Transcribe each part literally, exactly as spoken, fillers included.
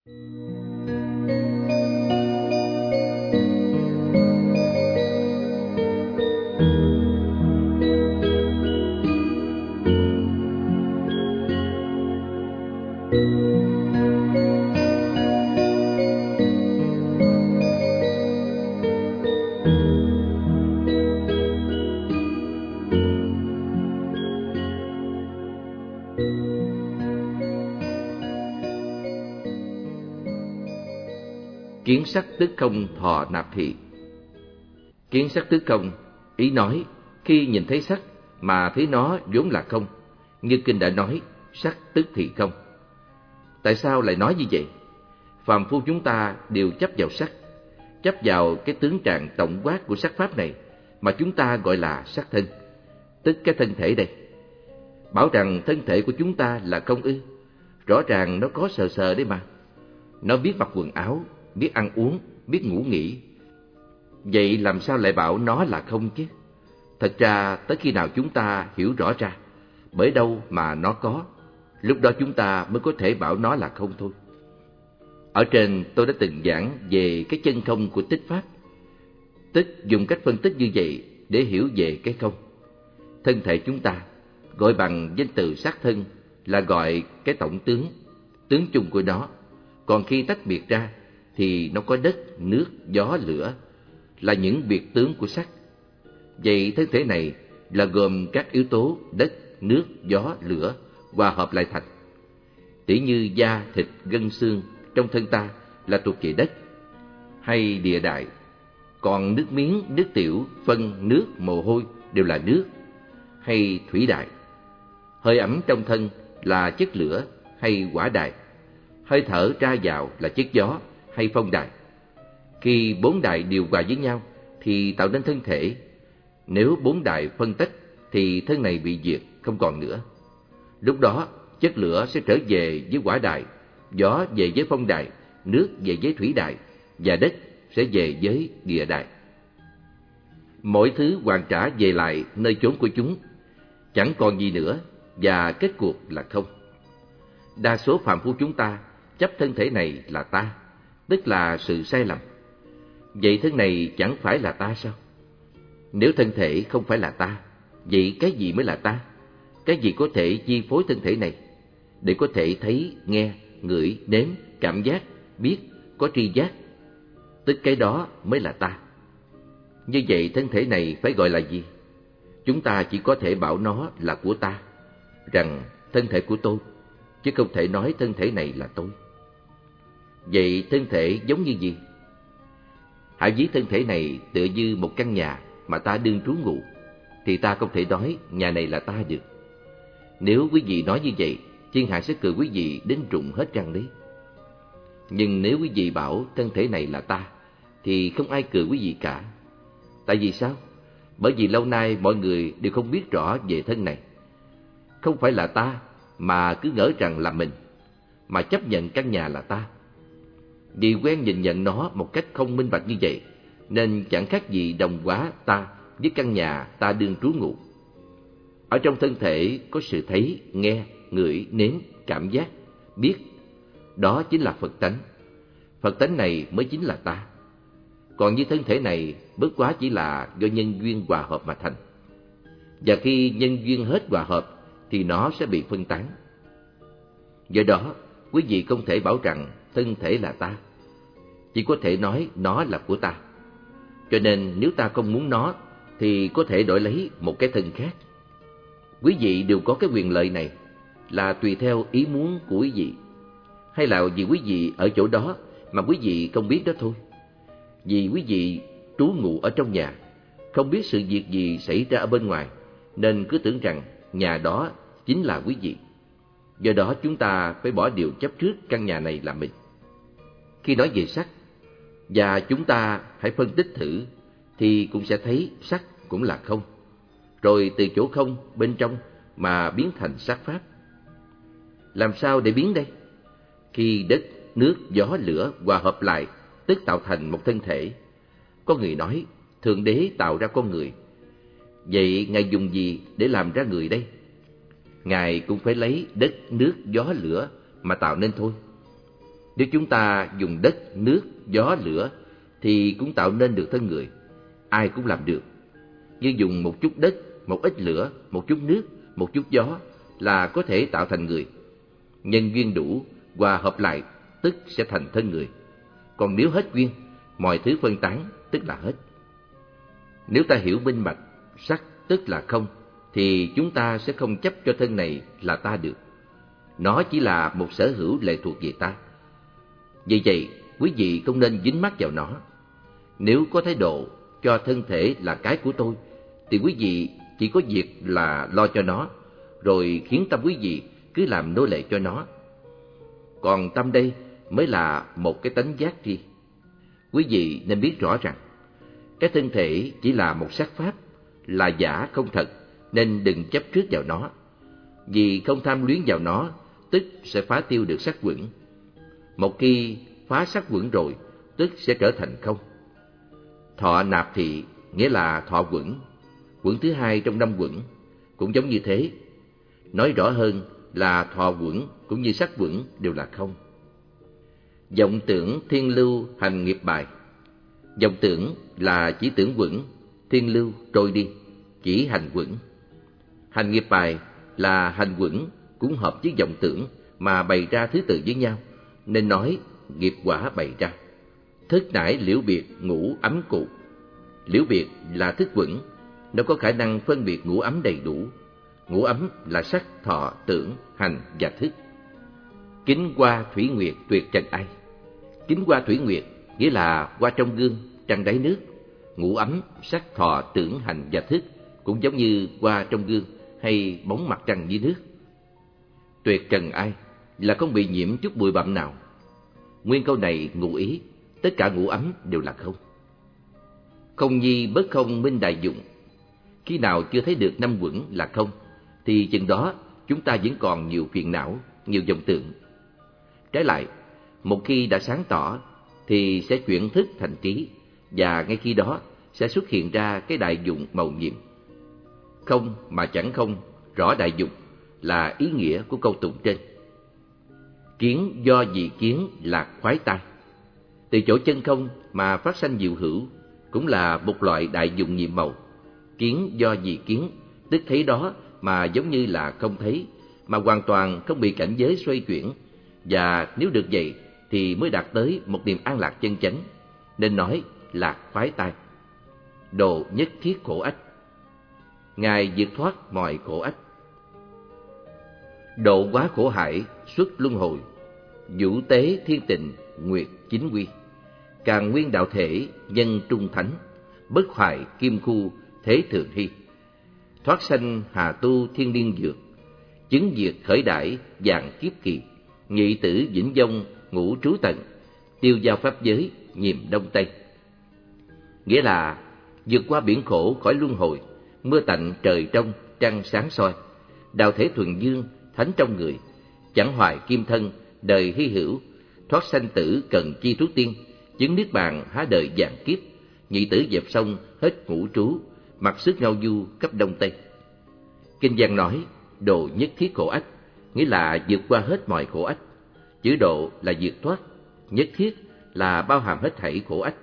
Kiến sắc tức không thọ nạp thị. Kiến sắc tức không, ý nói khi nhìn thấy sắc mà thấy nó vốn là không, như kinh đã nói sắc tức thị không. Tại sao lại nói như vậy? Phàm phu chúng ta đều chấp vào sắc, chấp vào cái tướng trạng tổng quát của sắc pháp này mà chúng ta gọi là sắc thân, tức cái thân thể đây. Bảo rằng thân thể của chúng ta là không ư? Rõ ràng nó có sờ sờ đấy mà. Nó biết mặc quần áo, biết ăn uống, biết ngủ nghỉ. Vậy làm sao lại bảo nó là không chứ? Thật ra tới khi nào chúng ta hiểu rõ ra bởi đâu mà nó có, lúc đó chúng ta mới có thể bảo nó là không thôi. Ở trên tôi đã từng giảng về cái chân không của tích pháp, tức dùng cách phân tích như vậy để hiểu về cái không. Thân thể chúng ta gọi bằng danh từ sắc thân là gọi cái tổng tướng, tướng chung của nó. Còn khi tách biệt ra thì nó có đất, nước, gió, lửa là những biệt tướng của sắc. Vậy thân thể này là gồm các yếu tố đất, nước, gió, lửa hòa hợp lại thành. Tỉ như da, thịt, gân xương trong thân ta là thuộc về đất hay địa đại, còn nước miếng, nước tiểu, phân, nước, mồ hôi đều là nước hay thủy đại. Hơi ẩm trong thân là chất lửa hay hỏa đại, hơi thở ra vào là chất gió hay phong đại. Khi bốn đại điều hòa với nhau thì tạo nên thân thể. Nếu bốn đại phân tách thì thân này bị diệt, không còn nữa. Lúc đó chất lửa sẽ trở về với hỏa đại, gió về với phong đại, nước về với thủy đại và đất sẽ về với địa đại. Mỗi thứ hoàn trả về lại nơi chốn của chúng, chẳng còn gì nữa và kết cuộc là không. Đa số phàm phu chúng ta chấp thân thể này là ta, tức là sự sai lầm. Vậy thân này chẳng phải là ta sao? Nếu thân thể không phải là ta, vậy cái gì mới là ta? Cái gì có thể chi phối thân thể này để có thể thấy, nghe, ngửi, nếm, cảm giác, biết, có tri giác? Tức cái đó mới là ta. Như vậy thân thể này phải gọi là gì? Chúng ta chỉ có thể bảo nó là của ta, rằng thân thể của tôi, chứ không thể nói thân thể này là tôi. Vậy thân thể giống như gì? Hãy ví thân thể này tựa như một căn nhà mà ta đương trú ngụ, thì ta không thể nói nhà này là ta được. Nếu quý vị nói như vậy, thiên hạ sẽ cười quý vị đến rụng hết răng đấy. Nhưng nếu quý vị bảo thân thể này là ta, thì không ai cười quý vị cả. Tại vì sao? Bởi vì lâu nay mọi người đều không biết rõ về thân này. Không phải là ta mà cứ ngỡ rằng là mình, mà chấp nhận căn nhà là ta. Vì quen nhìn nhận nó một cách không minh bạch như vậy, nên chẳng khác gì đồng hóa ta với căn nhà ta đương trú ngụ. Ở trong thân thể có sự thấy, nghe, ngửi, nếm, cảm giác, biết. Đó chính là Phật tánh. Phật tánh này mới chính là ta. Còn như thân thể này bất quá chỉ là do nhân duyên hòa hợp mà thành. Và khi nhân duyên hết hòa hợp thì nó sẽ bị phân tán. Do đó, quý vị không thể bảo rằng thân thể là ta, chỉ có thể nói nó là của ta. Cho nên nếu ta không muốn nó thì có thể đổi lấy một cái thân khác. Quý vị đều có cái quyền lợi này, là tùy theo ý muốn của quý vị, hay là vì quý vị ở chỗ đó mà quý vị không biết đó thôi. Vì quý vị trú ngụ ở trong nhà, không biết sự việc gì xảy ra ở bên ngoài, nên cứ tưởng rằng nhà đó chính là quý vị. Do đó chúng ta phải bỏ điều chấp trước căn nhà này là mình. Khi nói về sắc, và chúng ta hãy phân tích thử, thì cũng sẽ thấy sắc cũng là không, rồi từ chỗ không bên trong mà biến thành sắc pháp. Làm sao để biến đây? Khi đất, nước, gió, lửa hòa hợp lại, tức tạo thành một thân thể. Có người nói Thượng Đế tạo ra con người. Vậy Ngài dùng gì để làm ra người đây? Ngài cũng phải lấy đất, nước, gió, lửa mà tạo nên thôi. Nếu chúng ta dùng đất, nước, gió, lửa thì cũng tạo nên được thân người. Ai cũng làm được. Như dùng một chút đất, một ít lửa, một chút nước, một chút gió là có thể tạo thành người. Nhân duyên đủ, hòa hợp lại, tức sẽ thành thân người. Còn nếu hết duyên, mọi thứ phân tán, tức là hết. Nếu ta hiểu minh bạch, sắc tức là không, thì chúng ta sẽ không chấp cho thân này là ta được. Nó chỉ là một sở hữu lệ thuộc về ta. Vì vậy, quý vị không nên dính mắc vào nó. Nếu có thái độ cho thân thể là cái của tôi, thì quý vị chỉ có việc là lo cho nó, rồi khiến tâm quý vị cứ làm nô lệ cho nó. Còn tâm đây mới là một cái tánh giác riêng. Quý vị nên biết rõ rằng, cái thân thể chỉ là một sắc pháp, là giả không thật, nên đừng chấp trước vào nó. Vì không tham luyến vào nó, tức sẽ phá tiêu được sắc quẩn. Một khi phá sắc quẩn rồi, tức sẽ trở thành không. Thọ nạp thị nghĩa là thọ quẩn, quẩn thứ hai trong năm quẩn, cũng giống như thế. Nói rõ hơn là thọ quẩn cũng như sắc quẩn đều là không. Vọng tưởng thiên lưu hành nghiệp bài. Vọng tưởng là chỉ tưởng quẩn, thiên lưu trôi đi, chỉ hành quẩn. Hành nghiệp bài là hành quẩn cũng hợp với vọng tưởng mà bày ra thứ tự với nhau, nên nói nghiệp quả bày ra. Thức nải liễu biệt ngũ ấm cụ. Liễu biệt là thức quẩn, nó có khả năng phân biệt ngũ ấm đầy đủ. Ngũ ấm là sắc, thọ, tưởng, hành và thức. Kính hoa thủy nguyệt tuyệt trần ai. Kính hoa thủy nguyệt nghĩa là hoa trong gương, trăng đáy nước. Ngũ ấm, sắc, thọ, tưởng, hành và thức cũng giống như hoa trong gương hay bóng mặt trăng dưới nước. Tuyệt trần ai là không bị nhiễm chút bụi bặm nào. Nguyên câu này ngụ ý tất cả ngũ ấm đều là không. Không nhi bất không minh đại dụng. Khi nào chưa thấy được năm quẩn là không, thì chừng đó chúng ta vẫn còn nhiều phiền não, nhiều vọng tưởng. Trái lại, một khi đã sáng tỏ thì sẽ chuyển thức thành trí, và ngay khi đó sẽ xuất hiện ra cái đại dụng màu nhiệm. Không mà chẳng không, rõ đại dụng là ý nghĩa của câu tụng trên. Kiến do dị kiến lạc khoái tai. Từ chỗ chân không mà phát sanh diệu hữu cũng là một loại đại dụng nhiệm màu. Kiến do dị kiến, tức thấy đó mà giống như là không thấy, mà hoàn toàn không bị cảnh giới xoay chuyển. Và nếu được vậy thì mới đạt tới một niềm an lạc chân chánh, nên nói lạc khoái tai. Độ nhất thiết khổ ách. Ngài vượt thoát mọi khổ ách. Độ quá khổ hải, xuất luân hồi. Vũ tế thiên tịnh, nguyệt chính quy. Càng nguyên đạo thể, nhân trung thánh. Bất hoại kim khu, thế thượng hy. Thoát sanh hà tu thiên niên dược. Chứng diệt khởi đãi, dạng kiếp kỳ. Nhị tử vĩnh vong, ngũ trú tận. Tiêu giao pháp giới, nhiệm đông tây. Nghĩa là vượt qua biển khổ khỏi luân hồi, mưa tạnh trời trong, trăng sáng soi. Đạo thể thuần dương, thánh trong người. Chẳng hoại kim thân, đời hy hữu. Thoát sanh tử cần chi thuốc tiên. Chứng niết bàn há đời vạn kiếp. Nhị tử dẹp xong hết ngũ trú. Mặc sức ngao du cấp đông tây. Kinh văn nói độ nhất thiết khổ ách, nghĩa là vượt qua hết mọi khổ ách. Chữ độ là vượt thoát, nhất thiết là bao hàm hết thảy khổ ách.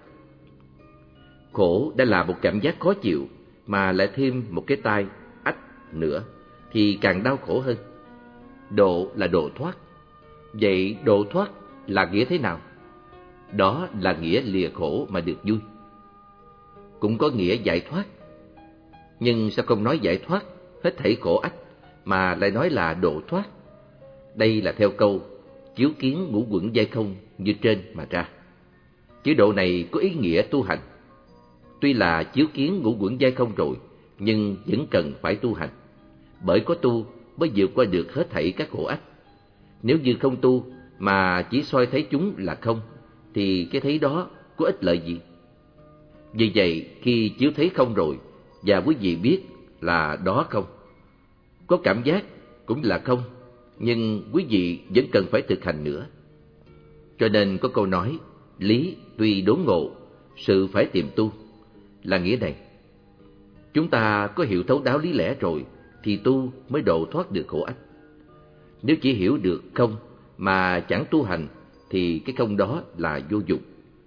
Khổ đã là một cảm giác khó chịu, mà lại thêm một cái tai ách nữa thì càng đau khổ hơn. Độ là độ thoát. Vậy độ thoát là nghĩa thế nào? Đó là nghĩa lìa khổ mà được vui. Cũng có nghĩa giải thoát. Nhưng sao không nói giải thoát hết thảy khổ ách, mà lại nói là độ thoát? Đây là theo câu chiếu kiến ngũ quẩn giai không như trên mà ra. Chữ độ này có ý nghĩa tu hành. Tuy là chiếu kiến ngũ quẩn giai không rồi, nhưng vẫn cần phải tu hành. Bởi có tu mới vượt qua được hết thảy các khổ ách. Nếu như không tu mà chỉ soi thấy chúng là không, thì cái thấy đó có ích lợi gì? Vì vậy, khi chiếu thấy không rồi, và quý vị biết là đó không, có cảm giác cũng là không, nhưng quý vị vẫn cần phải thực hành nữa. Cho nên có câu nói, lý tuy đốn ngộ, sự phải tìm tu, là nghĩa này. Chúng ta có hiểu thấu đáo lý lẽ rồi, thì tu mới độ thoát được khổ ách. Nếu chỉ hiểu được không mà chẳng tu hành, thì cái không đó là vô dụng.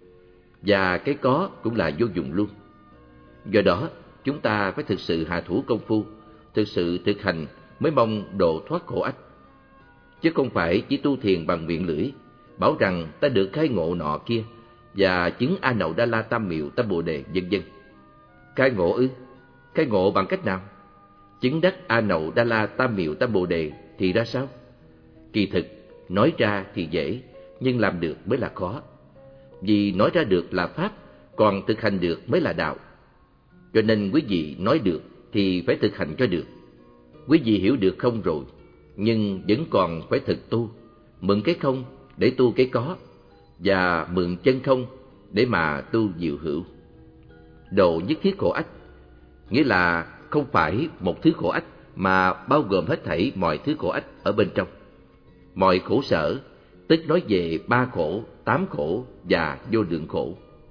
Và cái có cũng là vô dụng luôn. Do đó, chúng ta phải thực sự hạ thủ công phu, thực sự thực hành mới mong độ thoát khổ ách. Chứ không phải chỉ tu thiền bằng miệng lưỡi, bảo rằng ta được khai ngộ nọ kia, và chứng A Nậu Đa La Tam Miệu Tam Bồ Đề, vân vân. Khai ngộ ư? Khai ngộ bằng cách nào? Chứng đắc A Nậu Đa La Tam Miệu Tam Bồ Đề thì ra sao? Kỳ thực, nói ra thì dễ, nhưng làm được mới là khó. Vì nói ra được là pháp, còn thực hành được mới là đạo. Cho nên quý vị nói được thì phải thực hành cho được. Quý vị hiểu được không rồi, nhưng vẫn còn phải thực tu, mượn cái không để tu cái có, và mượn chân không để mà tu diệu hữu. Độ nhất thiết khổ ách, nghĩa là không phải một thứ khổ ách, mà bao gồm hết thảy mọi thứ khổ ách ở bên trong. Mọi khổ sở, tức nói về ba khổ, tám khổ và vô lượng khổ.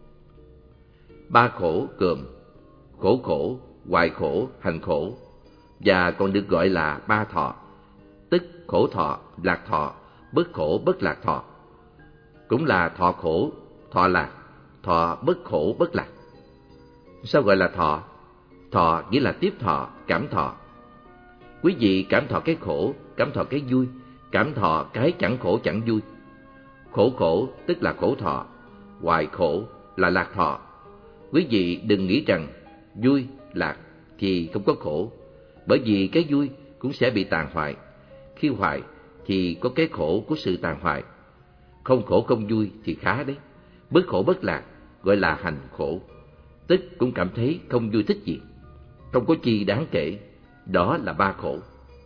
Ba khổ gồm khổ khổ, hoại khổ, hành khổ, và còn được gọi là ba thọ, tức khổ thọ, lạc thọ, bất khổ, bất lạc thọ. Cũng là thọ khổ, thọ lạc, thọ bất khổ, bất lạc. Sao gọi là thọ? Thọ nghĩa là tiếp thọ, cảm thọ. Quý vị cảm thọ cái khổ, cảm thọ cái vui, cảm thọ cái chẳng khổ chẳng vui. Khổ khổ tức là khổ thọ, hoại khổ là lạc thọ. Quý vị đừng nghĩ rằng vui, lạc thì không có khổ, bởi vì cái vui cũng sẽ bị tàn hoại. Khi hoại thì có cái khổ của sự tàn hoại. Không khổ không vui thì khá đấy. Bất khổ bất lạc gọi là hành khổ, tức cũng cảm thấy không vui thích gì, không có chi đáng kể. Đó là ba khổ.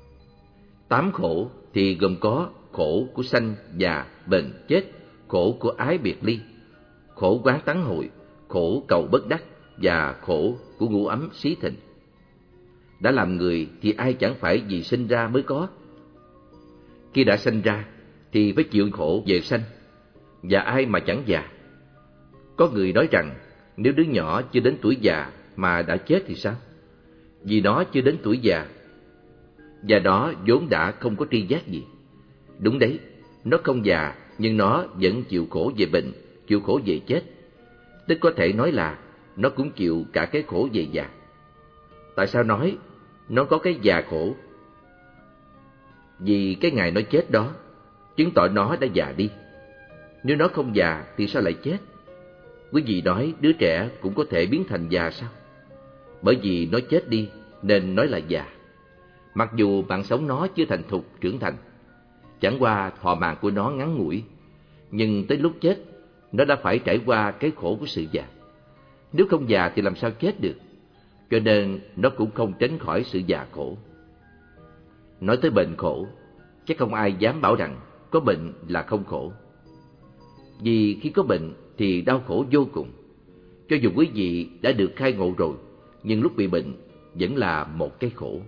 Tám khổ thì gồm có khổ của sanh, già, bệnh, chết, khổ của ái biệt ly, khổ quán tán hội, khổ cầu bất đắc, và khổ của ngủ ấm xí thịnh. Đã làm người thì ai chẳng phải vì sinh ra mới có. Khi đã sinh ra thì phải chịu khổ về sanh, và ai mà chẳng già. Có người nói rằng nếu đứa nhỏ chưa đến tuổi già mà đã chết thì sao? Vì nó chưa đến tuổi già, và đó vốn đã không có tri giác gì. Đúng đấy, nó không già nhưng nó vẫn chịu khổ về bệnh, chịu khổ về chết. Tức có thể nói là nó cũng chịu cả cái khổ về già. Tại sao nói nó có cái già khổ? Vì cái ngày nó chết đó chứng tỏ nó đã già đi. Nếu nó không già thì sao lại chết? Quý vị nói đứa trẻ cũng có thể biến thành già sao? Bởi vì nó chết đi nên nói là già. Mặc dù mạng sống nó chưa thành thục trưởng thành, chẳng qua thọ mạng của nó ngắn ngủi, nhưng tới lúc chết nó đã phải trải qua cái khổ của sự già. Nếu không già thì làm sao chết được? Cho nên nó cũng không tránh khỏi sự già khổ. Nói tới bệnh khổ, chắc không ai dám bảo rằng có bệnh là không khổ. Vì khi có bệnh thì đau khổ vô cùng. Cho dù quý vị đã được khai ngộ rồi, nhưng lúc bị bệnh vẫn là một cái khổ.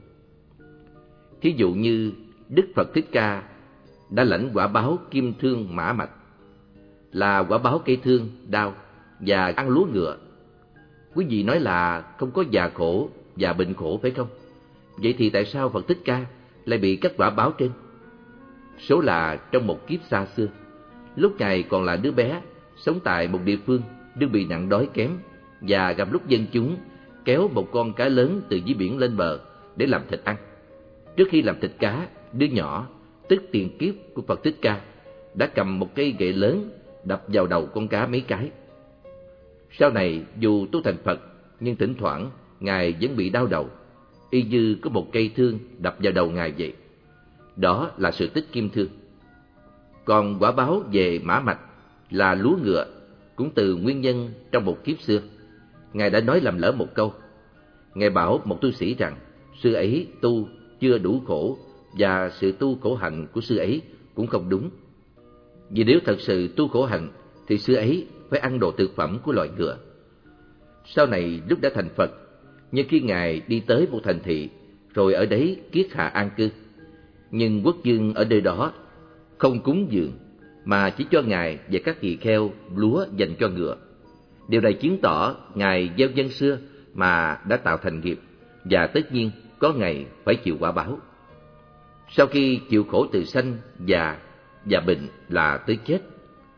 Thí dụ như Đức Phật Thích Ca đã lãnh quả báo kim thương mã mạch, là quả báo cây thương, đau và ăn lúa ngựa. Quý vị nói là không có già khổ và bệnh khổ phải không? Vậy thì tại sao Phật Thích Ca lại bị các quả báo trên? Số là trong một kiếp xa xưa, lúc Ngài còn là đứa bé, sống tại một địa phương đương bị nạn đói kém, và gặp lúc dân chúng kéo một con cá lớn từ dưới biển lên bờ để làm thịt ăn. Trước khi làm thịt cá, đứa nhỏ, tức tiền kiếp của Phật Thích Ca, đã cầm một cây gậy lớn đập vào đầu con cá mấy cái. Sau này dù tu thành Phật, nhưng thỉnh thoảng Ngài vẫn bị đau đầu, y như có một cây thương đập vào đầu Ngài vậy. Đó là sự tích kim thương. Còn quả báo về mã mạch là lúa ngựa, cũng từ nguyên nhân trong một kiếp xưa. Ngài đã nói lầm lỡ một câu. Ngài bảo một tu sĩ rằng sư ấy tu chưa đủ khổ, và sự tu khổ hạnh của sư ấy cũng không đúng. Vì nếu thật sự tu khổ hạnh thì sư ấy phải ăn đồ thực phẩm của loài ngựa. Sau này lúc đã thành Phật, nhưng khi Ngài đi tới một thành thị, rồi ở đấy kiết hạ an cư, nhưng quốc vương ở nơi đó không cúng dường, mà chỉ cho Ngài và các tỳ kheo lúa dành cho ngựa. Điều này chứng tỏ Ngài gieo nhân xưa mà đã tạo thành nghiệp, và tất nhiên có ngày phải chịu quả báo. Sau khi chịu khổ từ sanh, già và bệnh là tới chết,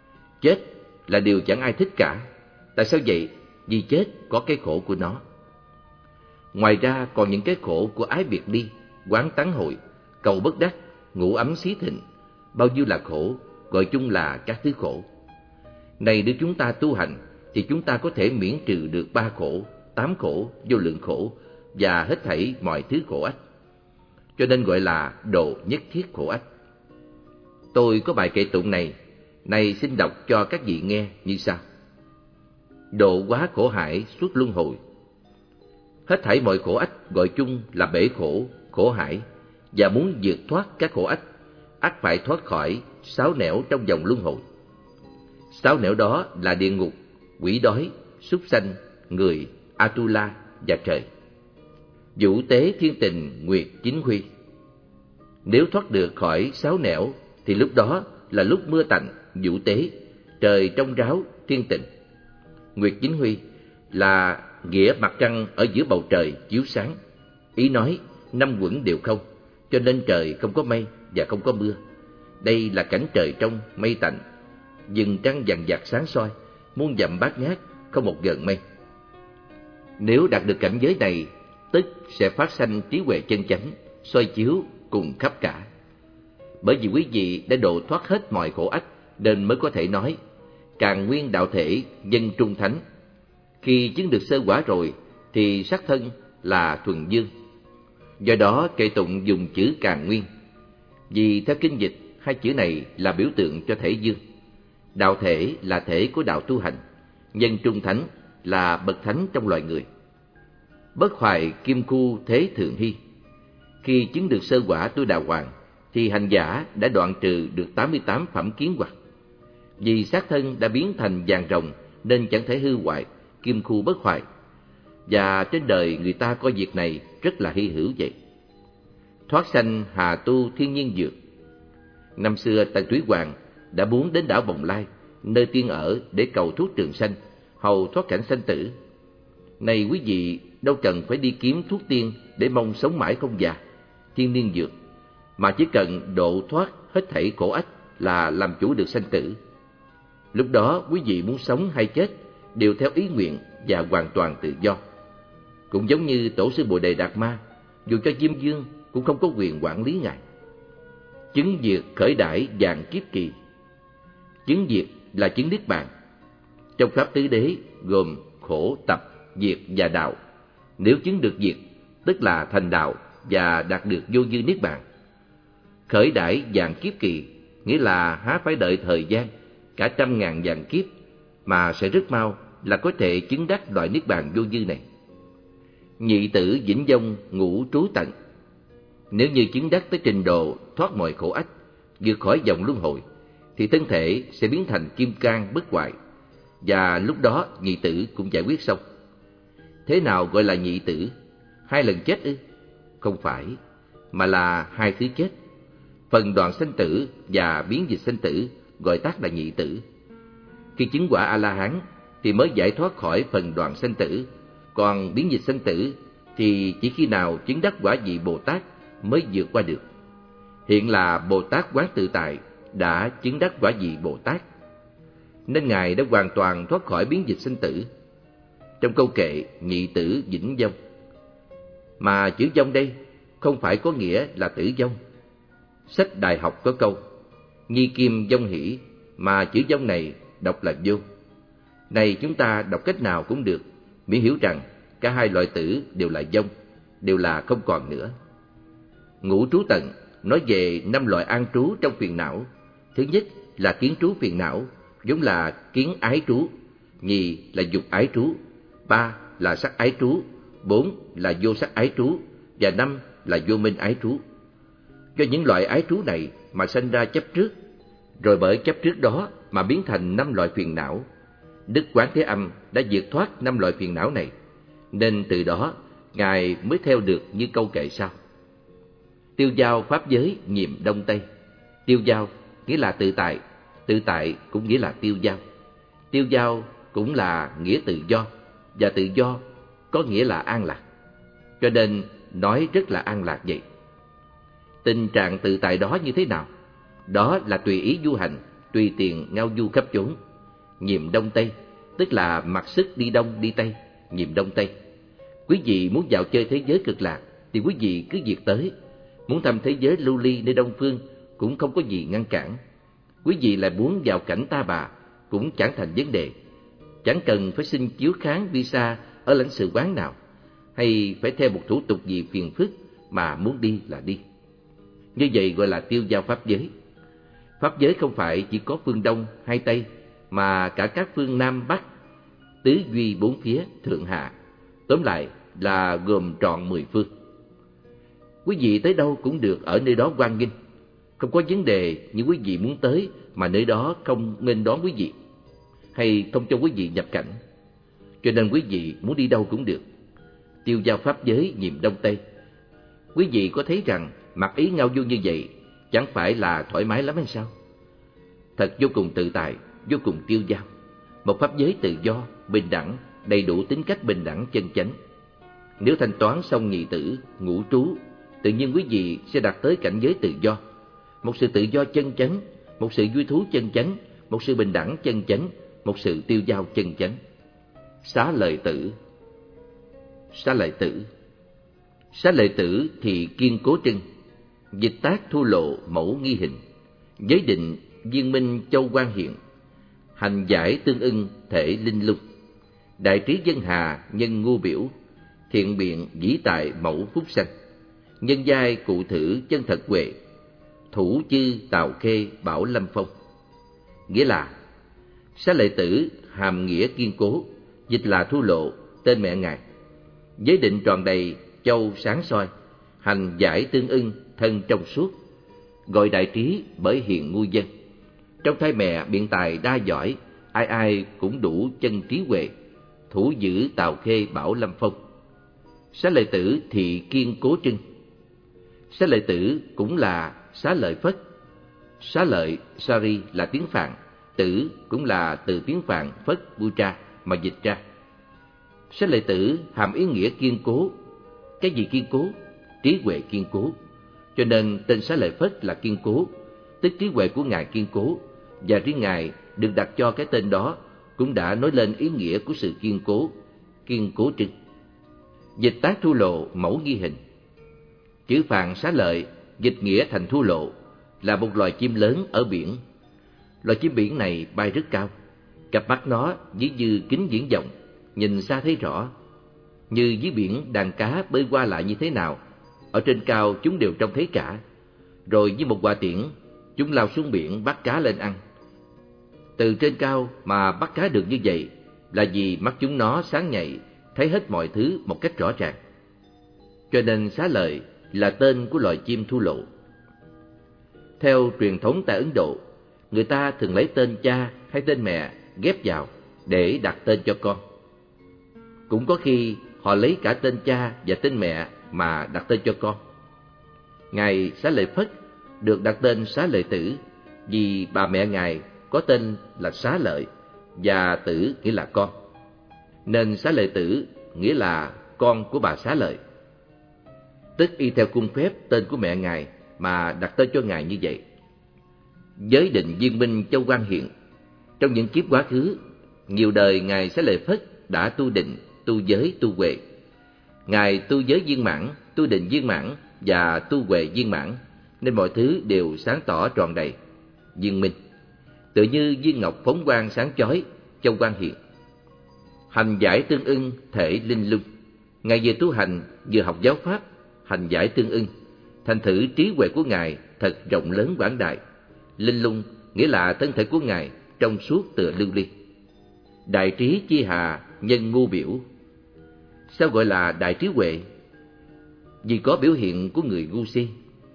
Chết là điều chẳng ai thích cả. Tại sao vậy? Vì chết có cái khổ của nó. Ngoài ra còn những cái khổ của ái biệt ly, quán tán hội, cầu bất đắc, ngủ ấm xí thịnh. Bao nhiêu là khổ, gọi chung là các thứ khổ. Này nếu chúng ta tu hành, thì chúng ta có thể miễn trừ được ba khổ, tám khổ, vô lượng khổ và hết thảy mọi thứ khổ ách. Cho nên gọi là độ nhất thiết khổ ách. Tôi có bài kệ tụng này, này xin đọc cho các vị nghe như sau. Độ quá khổ hải suốt luân hồi. Hết thảy mọi khổ ách gọi chung là bể khổ, khổ hải, và muốn vượt thoát các khổ ách, ắt phải thoát khỏi sáu nẻo trong vòng luân hồi. Sáu nẻo đó là địa ngục, quỷ đói, súc sanh, người, Atula và trời. Vũ tế thiên tình nguyệt chính huy. Nếu thoát được khỏi sáu nẻo thì lúc đó là lúc mưa tạnh, vũ tế, trời trong ráo, thiên tình. Nguyệt chính huy là nghĩa mặt trăng ở giữa bầu trời chiếu sáng. Ý nói năm quẩn đều không, cho nên trời không có mây và không có mưa. Đây là cảnh trời trong mây tạnh, vầng trăng vằng vặc sáng soi, muôn dặm bát ngát, không một gợn mây. Nếu đạt được cảnh giới này, tức sẽ phát sanh trí huệ chân chánh, soi chiếu cùng khắp cả. Bởi vì quý vị đã độ thoát hết mọi khổ ách, nên mới có thể nói càng nguyên đạo thể dân trung thánh. Khi chứng được sơ quả rồi thì sắc thân là thuần dương. Do đó kệ tụng dùng chữ càng nguyên, vì theo kinh dịch hai chữ này là biểu tượng cho thể dương. Đạo thể là thể của đạo tu hành, nhân trung thánh là bậc thánh trong loài người. Bất hoài kim khu thế thượng hy. Khi chứng được sơ quả tu đà hoàng thì hành giả đã đoạn trừ được tám mươi tám phẩm kiến hoặc. Vì xác thân đã biến thành vàng rồng nên chẳng thể hư hoại, kim khu bất hoại. Và trên đời người ta coi việc này rất là hy hữu vậy. Thoát sanh hà tu thiên nhiên dược. Năm xưa Tần Thủy Hoàng đã muốn đến đảo Bồng Lai, nơi tiên ở, để cầu thuốc trường sanh, hầu thoát cảnh sanh tử. Này quý vị đâu cần phải đi kiếm thuốc tiên để mong sống mãi không già, thiên niên dược, mà chỉ cần độ thoát hết thảy khổ ách là làm chủ được sanh tử. Lúc đó quý vị muốn sống hay chết đều theo ý nguyện và hoàn toàn tự do. Cũng giống như tổ sư Bồ Đề Đạt Ma, dù cho Diêm Vương cũng không có quyền quản lý ngài. Chứng diệt khởi đãi vạn kiếp kỳ. Chứng diệt là chứng niết bàn. Trong pháp tứ đế gồm khổ, tập, diệt và đạo. Nếu chứng được diệt, tức là thành đạo và đạt được vô dư niết bàn. Khởi đãi vạn kiếp kỳ nghĩa là há phải đợi thời gian cả trăm ngàn vạn kiếp, mà sẽ rất mau là có thể chứng đắc loại niết bàn vô dư này. Nhị tử vĩnh vong ngũ trú tận. Nếu như chứng đắc tới trình độ thoát mọi khổ ách, vượt khỏi vòng luân hồi, thì thân thể sẽ biến thành kim cang bất hoại, và lúc đó nhị tử cũng giải quyết xong. Thế nào gọi là nhị tử? Hai lần chết ư? Không phải, mà là hai thứ chết. Phần đoạn sanh tử và biến dịch sanh tử gọi tắt là nhị tử. Khi chứng quả A-la-hán thì mới giải thoát khỏi phần đoạn sanh tử, còn biến dịch sanh tử thì chỉ khi nào chứng đắc quả vị Bồ Tát mới vượt qua được. Hiện là Bồ Tát Quán Tự Tại đã chứng đắc quả vị Bồ Tát, nên ngài đã hoàn toàn thoát khỏi biến dịch sanh tử. Trong câu kệ nhị tử vĩnh vong, mà chữ vong đây không phải có nghĩa là tử vong. Sách Đại Học có câu nhi kim vong hỷ, mà chữ vong này đọc là vô. Này chúng ta đọc cách nào cũng được, miễn hiểu rằng cả hai loại tử đều là vong, đều là không còn nữa. Ngũ trú tận nói về năm loại an trú trong phiền não. Thứ nhất là kiến trú phiền não, giống là kiến ái trú. Nhì là dục ái trú. Ba là sắc ái trú. Bốn là vô sắc ái trú. Và năm là vô minh ái trú. Do những loại ái trú này mà sanh ra chấp trước, rồi bởi chấp trước đó mà biến thành năm loại phiền não. Đức Quán Thế Âm đã vượt thoát năm loại phiền não này, nên từ đó ngài mới theo được như câu kệ sau: tiêu giao pháp giới nhiệm đông tây. Tiêu giao nghĩa là tự tại, tự tại cũng nghĩa là tiêu giao. Tiêu giao cũng là nghĩa tự do, và tự do có nghĩa là an lạc, cho nên nói rất là an lạc vậy. Tình trạng tự tại đó như thế nào? Đó là tùy ý du hành, tùy tiền ngao du khắp chốn. nhiệm đông tây, tức là mặc sức đi đông đi tây, nhiệm đông tây. Quý vị muốn vào chơi thế giới cực lạc thì quý vị cứ việc tới. Muốn thăm thế giới lưu ly nơi đông phương cũng không có gì ngăn cản. Quý vị lại muốn vào cảnh Ta Bà cũng chẳng thành vấn đề. Chẳng cần phải xin chiếu kháng visa ở lãnh sự quán nào, hay phải theo một thủ tục gì phiền phức, mà muốn đi là đi. Như vậy gọi là tiêu giao pháp giới. Pháp giới không phải chỉ có phương Đông hay Tây, mà cả các phương Nam Bắc, tứ duy bốn phía, thượng hạ. Tóm lại là gồm trọn mười phương. Quý vị tới đâu cũng được ở nơi đó hoan nghênh. Không có vấn đề như quý vị muốn tới mà nơi đó không nghênh đón quý vị, hay không cho quý vị nhập cảnh. Cho nên quý vị muốn đi đâu cũng được. Tiêu giao pháp giới nhiệm đông tây. Quý vị có thấy rằng mặc ý ngao du như vậy chẳng phải là thoải mái lắm hay sao? Thật vô cùng tự tại, vô cùng tiêu dao. Một pháp giới tự do, bình đẳng, đầy đủ tính cách bình đẳng chân chánh. Nếu thanh toán xong nhị tử, ngũ trú, tự nhiên quý vị sẽ đạt tới cảnh giới tự do. Một sự tự do chân chánh, một sự vui thú chân chánh, một sự bình đẳng chân chánh, một sự tiêu dao chân chánh. Xá lợi tử. Xá lợi tử. Xá lợi tử thì kiên cố trưng, dịch tác thu lộ mẫu nghi hình, giới định viên minh châu quan hiện, hành giải tương ưng thể linh lung, đại trí dân hà nhân ngu biểu, thiện biện dĩ tại mẫu phúc sanh, nhân giai cụ thử chân thật huệ, thủ chư tào khê bảo lâm phong. Nghĩa là xá lợi tử hàm nghĩa kiên cố, dịch là thu lộ, tên mẹ ngài, giới định tròn đầy, châu sáng soi, hành giải tương ưng, thân trong suốt, gọi đại trí bởi hiện ngu dân. Trong thai mẹ biện tài đa giỏi, ai ai cũng đủ chân trí huệ, thủ giữ tào khê bảo lâm phong. Xá lợi tử thì kiên cố trưng. Xá lợi tử cũng là xá lợi Phất. Xá lợi Sari là tiếng Phạn, tử cũng là từ tiếng Phạn Phất Putra mà dịch ra. Xá lợi tử hàm ý nghĩa kiên cố. Cái gì kiên cố? Trí huệ kiên cố. Cho nên tên xá lợi Phất là kiên cố, tức trí huệ của ngài kiên cố, và riêng ngài được đặt cho cái tên đó cũng đã nói lên ý nghĩa của sự kiên cố, kiên cố trưng. Dịch tác thu lộ mẫu nghi hình. Chữ Phạn xá lợi dịch nghĩa thành thu lộ, là một loài chim lớn ở biển. Loài chim biển này bay rất cao, cặp mắt nó dưới như kính viễn vọng, nhìn xa thấy rõ. Như dưới biển đàn cá bơi qua lại như thế nào, ở trên cao chúng đều trông thấy cả. Rồi như một quả tiễn, chúng lao xuống biển bắt cá lên ăn. Từ trên cao mà bắt cá được như vậy là vì mắt chúng nó sáng nhạy, thấy hết mọi thứ một cách rõ ràng. Cho nên xá lợi là tên của loài chim thu lộ. Theo truyền thống tại Ấn Độ, người ta thường lấy tên cha hay tên mẹ ghép vào để đặt tên cho con. Cũng có khi họ lấy cả tên cha và tên mẹ mà đặt tên cho con. Ngài Xá Lợi Phất được đặt tên Xá Lợi Tử vì bà mẹ ngài có tên là Xá Lợi và Tử nghĩa là con, nên Xá Lợi Tử nghĩa là con của bà Xá Lợi. Tức y theo cung phép tên của mẹ ngài mà đặt tên cho ngài như vậy. Giới định viên minh châu quan hiện. Trong những kiếp quá khứ, nhiều đời ngài Xá Lợi Phất đã tu định, tu giới, tu huệ. Ngài tu giới viên mãn, tu định viên mãn và tu huệ viên mãn, nên mọi thứ đều sáng tỏ tròn đầy, viên minh, tự như viên ngọc phóng quang sáng chói, châu quan hiện. Hành giải tương ưng thể linh lung. Ngài vừa tu hành vừa học giáo pháp, hành giải tương ưng, thành thử trí huệ của ngài thật rộng lớn quảng đại. Linh lung nghĩa là thân thể của ngài trong suốt tựa lưu ly. Đại trí chi hà nhân ngu biểu. Sao gọi là đại trí huệ? Vì có biểu hiện của người ngu si.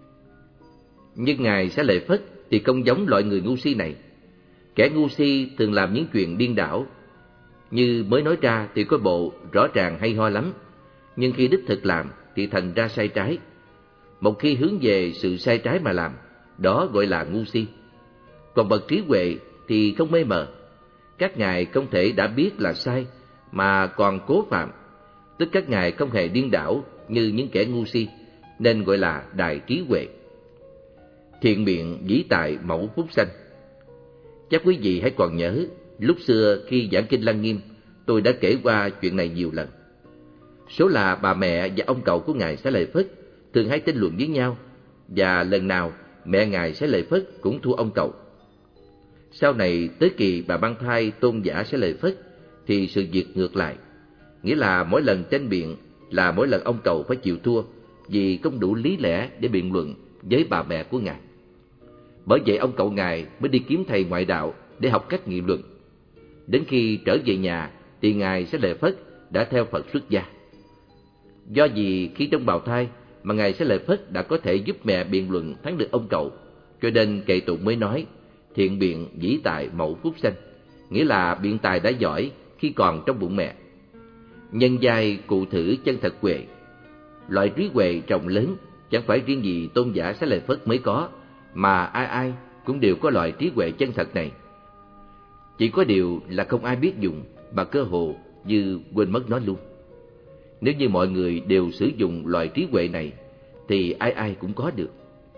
Nhưng ngài Xá Lợi Phất thì không giống loại người ngu si này. Kẻ ngu si thường làm những chuyện điên đảo, như mới nói ra thì có bộ rõ ràng hay ho lắm, nhưng khi đích thực làm thì thành ra sai trái. Một khi hướng về sự sai trái mà làm, đó gọi là ngu si. Còn bậc trí huệ thì không mê mờ. Các ngài không thể đã biết là sai mà còn cố phạm, tức các ngài không hề điên đảo như những kẻ ngu si, nên gọi là đại trí huệ. Thiện biện dĩ tại mẫu phúc sanh. Chắc quý vị hãy còn nhớ, Lúc xưa khi giảng kinh Lăng Nghiêm, tôi đã kể qua chuyện này nhiều lần. Số là bà mẹ và ông cậu của Ngài Xá Lợi Phất thường hay tranh luận với nhau, và lần nào mẹ Ngài Xá Lợi Phất cũng thua ông cậu. Sau này tới kỳ bà mang thai tôn giả Xá Lợi Phất thì sự việc ngược lại, nghĩa là mỗi lần tranh biện là mỗi lần ông cậu phải chịu thua vì không đủ lý lẽ để biện luận với bà mẹ của Ngài. Bởi vậy ông cậu Ngài mới đi kiếm thầy ngoại đạo để học cách nghị luận. Đến khi trở về nhà thì Ngài Xá Lợi Phất đã theo Phật xuất gia. Do vì khi trong bào thai mà Ngài Xá Lợi Phất đã có thể giúp mẹ biện luận thắng được ông cậu, cho nên Kệ Tụng mới nói thiện biện dĩ tài mẫu phúc sanh, nghĩa là biện tài đã giỏi khi còn trong bụng mẹ. Nhân giai cụ thử chân thật huệ. Loại trí huệ rộng lớn chẳng phải riêng gì tôn giả Xá Lợi Phất mới có, mà ai ai cũng đều có loại trí huệ chân thật này. Chỉ có điều là không ai biết dùng, mà cơ hồ như quên mất nó luôn. Nếu như mọi người đều sử dụng loại trí huệ này thì ai ai cũng có được.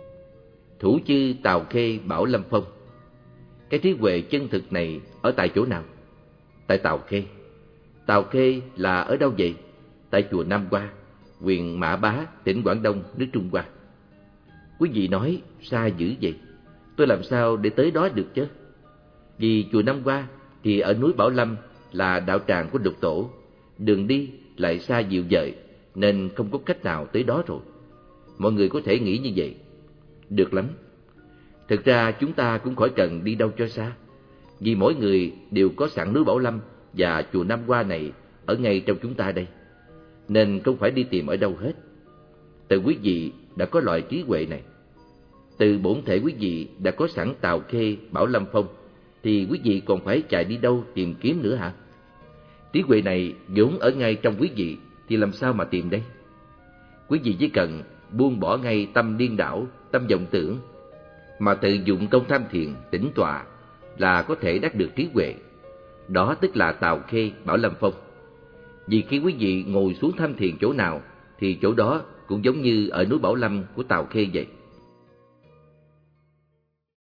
Thủ chư Tào Khê Bảo Lâm Phong. Cái trí huệ chân thực này ở tại chỗ nào? Tại Tào Khê. Tào Khê là ở đâu vậy? Tại chùa Nam Hoa, huyện Mã Bá, tỉnh Quảng Đông, nước Trung Hoa. Quý vị nói xa dữ vậy, tôi làm sao để tới đó được chứ? Vì chùa Nam Hoa thì ở núi Bảo Lâm là đạo tràng của Lục Tổ, đường đi lại xa dịu dời nên không có cách nào tới đó rồi. Mọi người có thể nghĩ như vậy. Được lắm. Thực ra chúng ta cũng khỏi cần đi đâu cho xa, vì mỗi người đều có sẵn núi Bảo Lâm và chùa Nam Hoa này ở ngay trong chúng ta đây, nên không phải đi tìm ở đâu hết. Từ quý vị đã có loại trí huệ này, từ bổn thể quý vị đã có sẵn Tào Khê Bảo Lâm Phong, thì quý vị còn phải chạy đi đâu tìm kiếm nữa hả? Trí huệ này vốn ở ngay trong quý vị thì làm sao mà tìm đây? Quý vị chỉ cần buông bỏ ngay tâm điên đảo, tâm vọng tưởng, mà tự dụng công tham thiền, tĩnh tọa là có thể đắc được trí huệ. Đó tức là Tào Khê Bảo Lâm Phong. Vì khi quý vị ngồi xuống tham thiền chỗ nào thì chỗ đó cũng giống như ở núi Bảo Lâm của Tào Khê vậy.